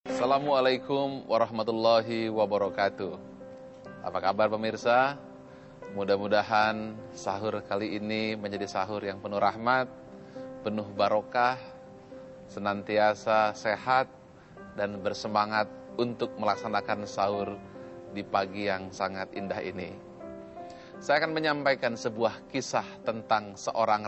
Assalamualaikum warahmatullahi wabarakatuh. Apa kabar pemirsa? Mudah-mudahan sahur kali ini menjadi sahur yang penuh rahmat, penuh barokah, senantiasa sehat dan bersemangat untuk melaksanakan sahur di pagi yang sangat indah ini. Saya akan menyampaikan sebuah kisah tentang seorang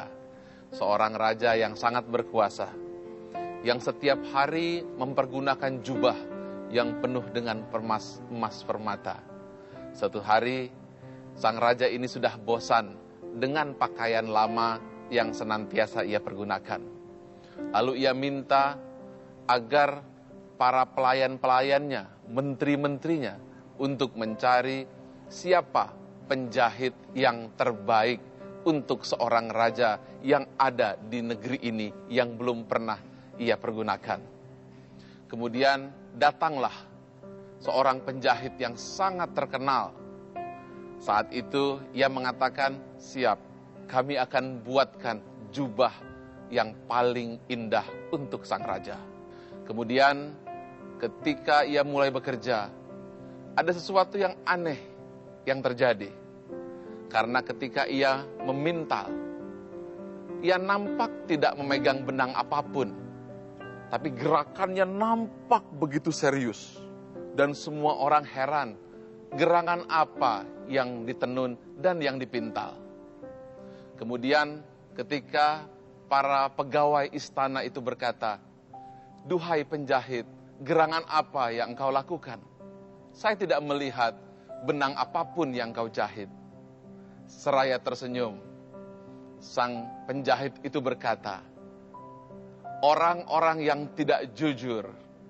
raja yang sangat berkuasa, yang setiap hari mempergunakan jubah yang penuh dengan emas permata. Suatu hari, sang raja ini sudah bosan dengan pakaian lama yang senantiasa ia pergunakan. Lalu ia minta agar para pelayan-pelayannya, menteri-menterinya, untuk mencari siapa penjahit yang terbaik untuk seorang raja yang ada di negeri ini yang belum pernah ia pergunakan. Kemudian datanglah seorang penjahit yang sangat terkenal. Saat itu ia mengatakan, siap, kami akan buatkan jubah yang paling indah untuk sang raja. Kemudian ketika ia mulai bekerja, ada sesuatu yang aneh yang terjadi. Karena ketika ia memintal, ia nampak tidak memegang benang apapun, tapi gerakannya nampak begitu serius. Dan semua orang heran, gerangan apa yang ditenun dan yang dipintal. Kemudian ketika para pegawai istana itu berkata, duhai penjahit, gerangan apa yang engkau lakukan? Saya tidak melihat benang apapun yang kau jahit. Seraya tersenyum, sang penjahit itu berkata, orang-orang yang tidak jujur,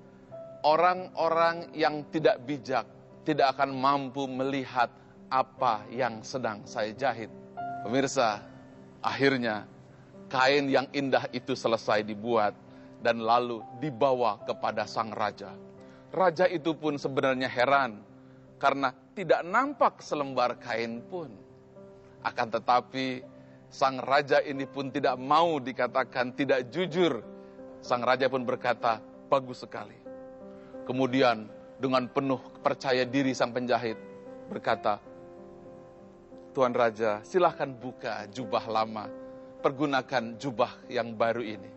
orang-orang yang tidak bijak, tidak akan mampu melihat apa yang sedang saya jahit. Pemirsa, akhirnya kain yang indah itu selesai dibuat dan lalu dibawa kepada sang raja. Raja itu pun sebenarnya heran karena tidak nampak selembar kain pun. Akan tetapi sang raja ini pun tidak mau dikatakan tidak jujur. Sang raja pun berkata, bagus sekali. Kemudian dengan penuh percaya diri sang penjahit berkata, Tuan Raja, silahkan buka jubah lama, pergunakan jubah yang baru ini.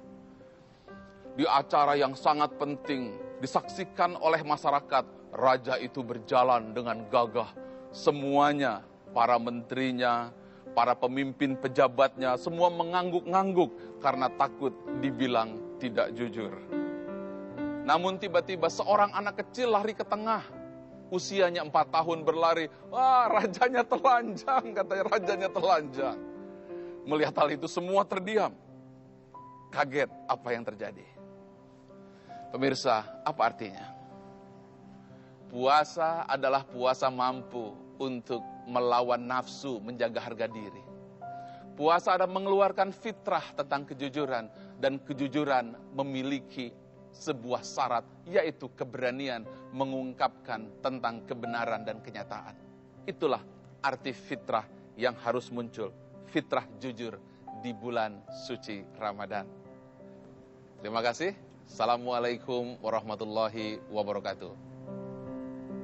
Di acara yang sangat penting, disaksikan oleh masyarakat, raja itu berjalan dengan gagah. Semuanya, para menterinya, para pemimpin pejabatnya, semua mengangguk-ngangguk karena takut dibilang tidak jujur. Namun tiba-tiba seorang anak kecil lari ke tengah. Usianya 4 tahun berlari. Wah, rajanya telanjang, katanya rajanya telanjang. Melihat hal itu semua terdiam. Kaget apa yang terjadi. Pemirsa, apa artinya? Puasa adalah puasa mampu untuk melawan nafsu, menjaga harga diri. Puasa adalah mengeluarkan fitrah tentang kejujuran, dan kejujuran memiliki sebuah syarat, yaitu keberanian mengungkapkan tentang kebenaran dan kenyataan. Itulah arti fitrah yang harus muncul, fitrah jujur di bulan suci Ramadan. Terima kasih. Assalamualaikum warahmatullahi wabarakatuh.